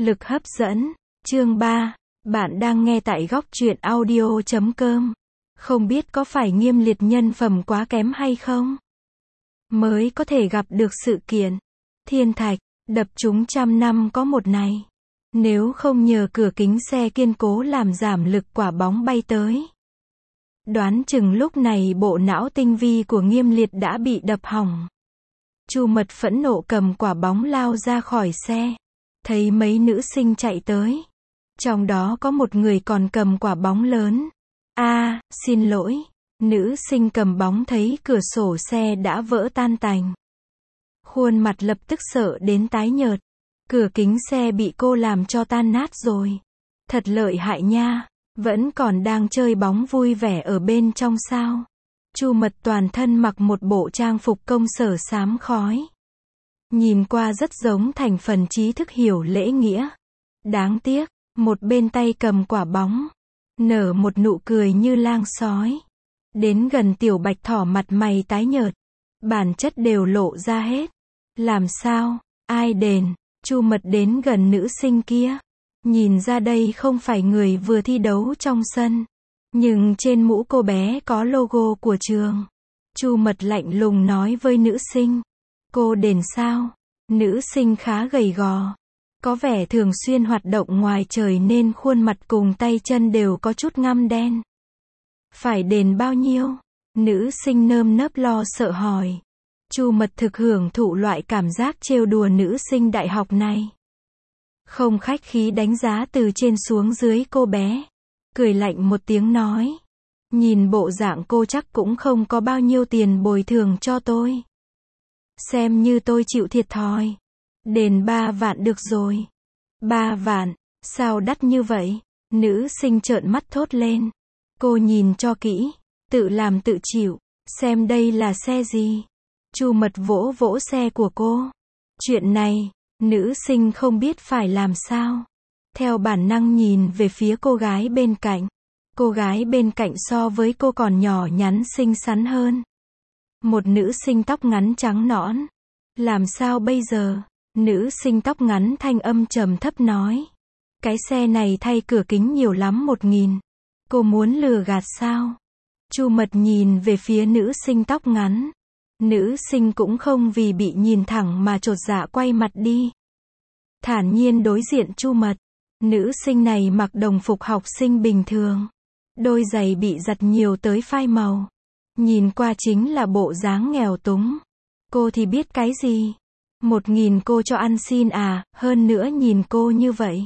Lực hấp dẫn. Chương 3. Bạn đang nghe tại góc truyện audio.com. Không biết có phải Nghiêm Liệt nhân phẩm quá kém hay không? Mới có thể gặp được sự kiện thiên thạch đập trúng 100 năm có một này. Nếu không nhờ cửa kính xe kiên cố làm giảm lực quả bóng bay tới, đoán chừng lúc này bộ não tinh vi của Nghiêm Liệt đã bị đập hỏng. Chu Mật phẫn nộ cầm quả bóng lao ra khỏi xe. Thấy mấy nữ sinh chạy tới. Trong đó có một người còn cầm quả bóng lớn. Xin lỗi. Nữ sinh cầm bóng thấy cửa sổ xe đã vỡ tan tành. Khuôn mặt lập tức sợ đến tái nhợt. Cửa kính xe bị cô làm cho tan nát rồi. Thật lợi hại nha. Vẫn còn đang chơi bóng vui vẻ ở bên trong sao? Chu Mật toàn thân mặc một bộ trang phục công sở xám khói. Nhìn qua rất giống thành phần trí thức hiểu lễ nghĩa. Đáng tiếc, một bên tay cầm quả bóng, nở một nụ cười như lang sói. Đến gần Tiểu Bạch Thỏ mặt mày tái nhợt, bản chất đều lộ ra hết. Làm sao? Ai đền? Chu Mật đến gần nữ sinh kia. Nhìn ra đây không phải người vừa thi đấu trong sân. Nhưng trên mũ cô bé có logo của trường. Chu Mật lạnh lùng nói với nữ sinh. Cô đền sao? Nữ sinh khá gầy gò. Có vẻ thường xuyên hoạt động ngoài trời nên khuôn mặt cùng tay chân đều có chút ngăm đen. Phải đền bao nhiêu? Nữ sinh nơm nớp lo sợ hỏi. Chu Mật thực hưởng thụ loại cảm giác trêu đùa nữ sinh đại học này. Không khách khí đánh giá từ trên xuống dưới cô bé. Cười lạnh một tiếng nói. Nhìn bộ dạng cô chắc cũng không có bao nhiêu tiền bồi thường cho tôi. Xem như tôi chịu thiệt thòi. Đền 3 vạn được rồi. 3 vạn? Sao đắt như vậy? Nữ sinh trợn mắt thốt lên. Cô nhìn cho kỹ. Tự làm tự chịu. Xem đây là xe gì? Chu Mật vỗ vỗ xe của cô. Chuyện này, nữ sinh không biết phải làm sao. Theo bản năng nhìn về phía cô gái bên cạnh. Cô gái bên cạnh so với cô còn nhỏ nhắn xinh xắn hơn. Một nữ sinh tóc ngắn trắng nõn. Làm sao bây giờ? Nữ sinh tóc ngắn thanh âm trầm thấp nói. Cái xe này thay cửa kính nhiều lắm 1.000. Cô muốn lừa gạt sao? Chu Mật nhìn về phía nữ sinh tóc ngắn. Nữ sinh cũng không vì bị nhìn thẳng mà chột dạ quay mặt đi. Thản nhiên đối diện Chu Mật. Nữ sinh này mặc đồng phục học sinh bình thường. Đôi giày bị giặt nhiều tới phai màu. Nhìn qua chính là bộ dáng nghèo túng. Cô thì biết cái gì? 1.000 cô cho ăn xin à, hơn nữa nhìn cô như vậy.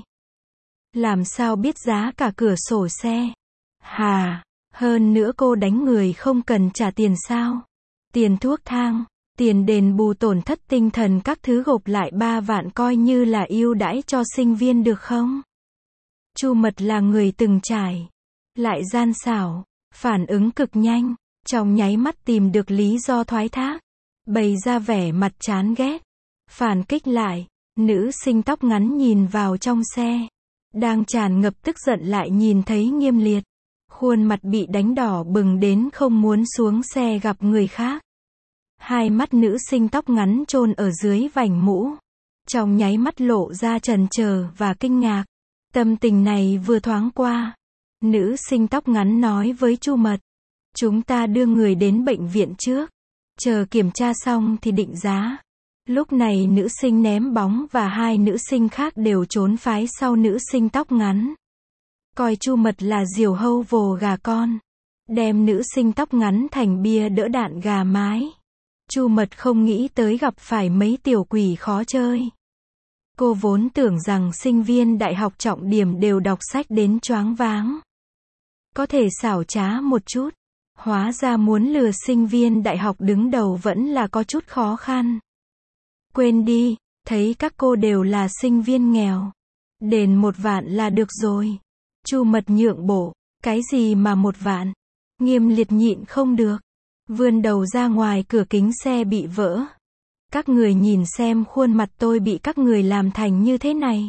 Làm sao biết giá cả cửa sổ xe? Hà, hơn nữa cô đánh người không cần trả tiền sao? Tiền thuốc thang, tiền đền bù tổn thất tinh thần các thứ gộp lại 3 vạn coi như là ưu đãi cho sinh viên được không? Chu Mật là người từng trải. Lại gian xảo, phản ứng cực nhanh, trong nháy mắt tìm được lý do thoái thác. Bày ra vẻ mặt chán ghét. Phản kích lại, nữ sinh tóc ngắn nhìn vào trong xe. Đang tràn ngập tức giận lại nhìn thấy Nghiêm Liệt. Khuôn mặt bị đánh đỏ bừng đến không muốn xuống xe gặp người khác. Hai mắt nữ sinh tóc ngắn chôn ở dưới vành mũ. Trong nháy mắt lộ ra trần chờ và kinh ngạc. Tâm tình này vừa thoáng qua. Nữ sinh tóc ngắn nói với Chu Mật. Chúng ta đưa người đến bệnh viện trước. Chờ kiểm tra xong thì định giá. Lúc này nữ sinh ném bóng và hai nữ sinh khác đều trốn phái sau nữ sinh tóc ngắn. Coi Chu Mật là diều hâu vồ gà con. Đem nữ sinh tóc ngắn thành bia đỡ đạn gà mái. Chu Mật không nghĩ tới gặp phải mấy tiểu quỷ khó chơi. Cô vốn tưởng rằng sinh viên đại học trọng điểm đều đọc sách đến choáng váng. Có thể xảo trá một chút. Hóa ra muốn lừa sinh viên đại học đứng đầu vẫn là có chút khó khăn. Quên đi, thấy các cô đều là sinh viên nghèo. Đền 1 vạn là được rồi. Chu Mật nhượng bộ. Cái gì mà 1 vạn? Nghiêm Liệt nhịn không được. Vươn đầu ra ngoài cửa kính xe bị vỡ. Các người nhìn xem khuôn mặt tôi bị các người làm thành như thế này.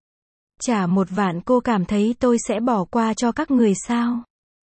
Trả 1 vạn cô cảm thấy tôi sẽ bỏ qua cho các người sao?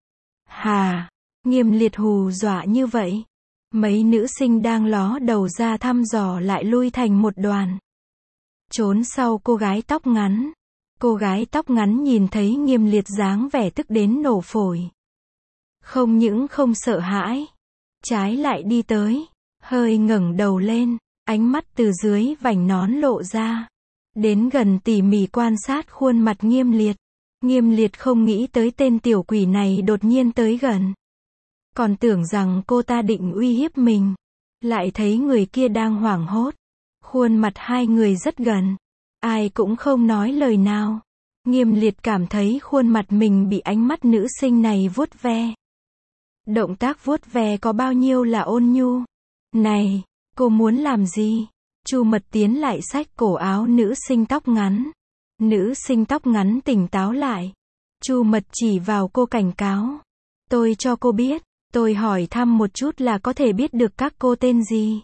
Hà, Nghiêm Liệt hù dọa như vậy. Mấy nữ sinh đang ló đầu ra thăm dò lại lui thành một đoàn. trốn sau cô gái tóc ngắn. Cô gái tóc ngắn nhìn thấy Nghiêm Liệt dáng vẻ tức đến nổ phổi. Không những không sợ hãi, trái lại đi tới, hơi ngẩng đầu lên, ánh mắt từ dưới vành nón lộ ra. Đến gần tỉ mỉ quan sát khuôn mặt Nghiêm Liệt. Nghiêm Liệt không nghĩ tới tên tiểu quỷ này đột nhiên tới gần. Còn tưởng rằng cô ta định uy hiếp mình. Lại thấy người kia đang hoảng hốt. Khuôn mặt hai người rất gần. Ai cũng không nói lời nào. Nghiêm Liệt cảm thấy khuôn mặt mình bị ánh mắt nữ sinh này vuốt ve. Động tác vuốt ve có bao nhiêu là ôn nhu. Này, cô muốn làm gì? Chu Mật tiến lại xách cổ áo nữ sinh tóc ngắn. Nữ sinh tóc ngắn tỉnh táo lại. Chu Mật chỉ vào cô cảnh cáo. Tôi cho cô biết, tôi hỏi thăm một chút là có thể biết được các cô tên gì.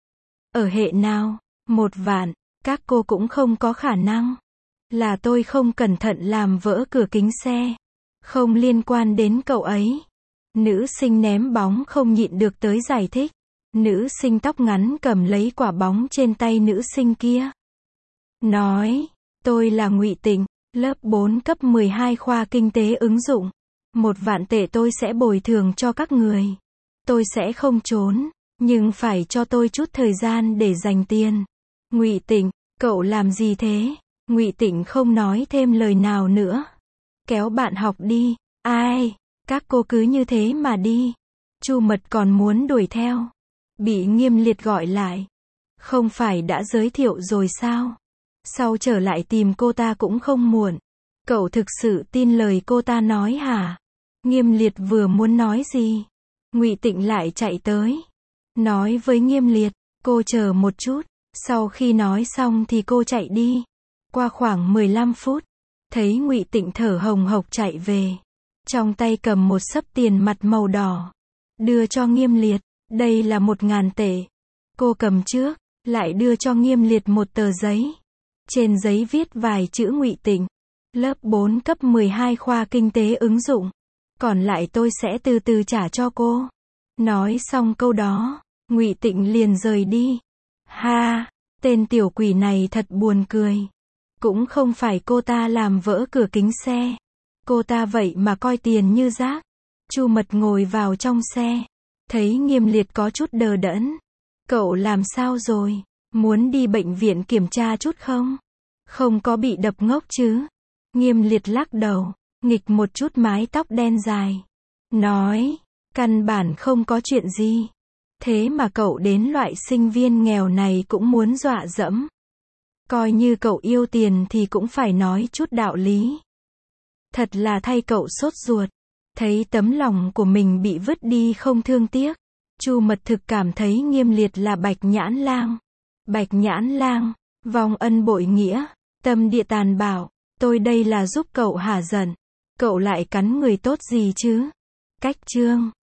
Ở hệ nào? 1 vạn, các cô cũng không có khả năng. Là tôi không cẩn thận làm vỡ cửa kính xe. Không liên quan đến cậu ấy. Nữ sinh ném bóng không nhịn được tới giải thích. Nữ sinh tóc ngắn cầm lấy quả bóng trên tay nữ sinh kia. Nói, tôi là Ngụy Tịnh, lớp 4 cấp 12 khoa kinh tế ứng dụng. 1 vạn tệ tôi sẽ bồi thường cho các người. Tôi sẽ không trốn, nhưng phải cho tôi chút thời gian để dành tiền. Ngụy Tịnh, cậu làm gì thế? Ngụy Tịnh không nói thêm lời nào nữa. Kéo bạn học đi. Ai? Các cô cứ như thế mà đi. Chu Mật còn muốn đuổi theo. Bị Nghiêm Liệt gọi lại. Không phải đã giới thiệu rồi sao? Sau trở lại tìm cô ta cũng không muộn. Cậu thực sự tin lời cô ta nói hả? Nghiêm Liệt vừa muốn nói gì? Ngụy Tịnh lại chạy tới. Nói với Nghiêm Liệt, cô chờ một chút. Sau khi nói xong thì cô chạy đi. Qua khoảng 15 phút, thấy Ngụy Tịnh thở hồng hộc chạy về. Trong tay cầm một xấp tiền mặt màu đỏ. Đưa cho Nghiêm Liệt. Đây là 1.000 tệ. Cô cầm trước, lại đưa cho Nghiêm Liệt một tờ giấy. Trên giấy viết vài chữ Ngụy Tịnh. Lớp 4 cấp 12 khoa kinh tế ứng dụng. Còn lại tôi sẽ từ từ trả cho cô. Nói xong câu đó, Ngụy Tịnh liền rời đi. Ha, tên tiểu quỷ này thật buồn cười. Cũng không phải cô ta làm vỡ cửa kính xe. Cô ta vậy mà coi tiền như rác. Chu Mật ngồi vào trong xe. Thấy Nghiêm Liệt có chút đờ đẫn. Cậu làm sao rồi? Muốn đi bệnh viện kiểm tra chút không? Không có bị đập ngốc chứ? Nghiêm Liệt lắc đầu, nghịch một chút mái tóc đen dài. Nói, căn bản không có chuyện gì. Thế mà cậu đến loại sinh viên nghèo này cũng muốn dọa dẫm. Coi như cậu yêu tiền thì cũng phải nói chút đạo lý. Thật là thay cậu sốt ruột. Thấy tấm lòng của mình bị vứt đi không thương tiếc. Chu Mật thực cảm thấy Nghiêm Liệt là Bạch Nhãn Lang. Bạch Nhãn Lang, vong ân bội nghĩa, tâm địa tàn bạo. Tôi đây là giúp cậu hả giận. Cậu lại cắn người tốt gì chứ? Cách chương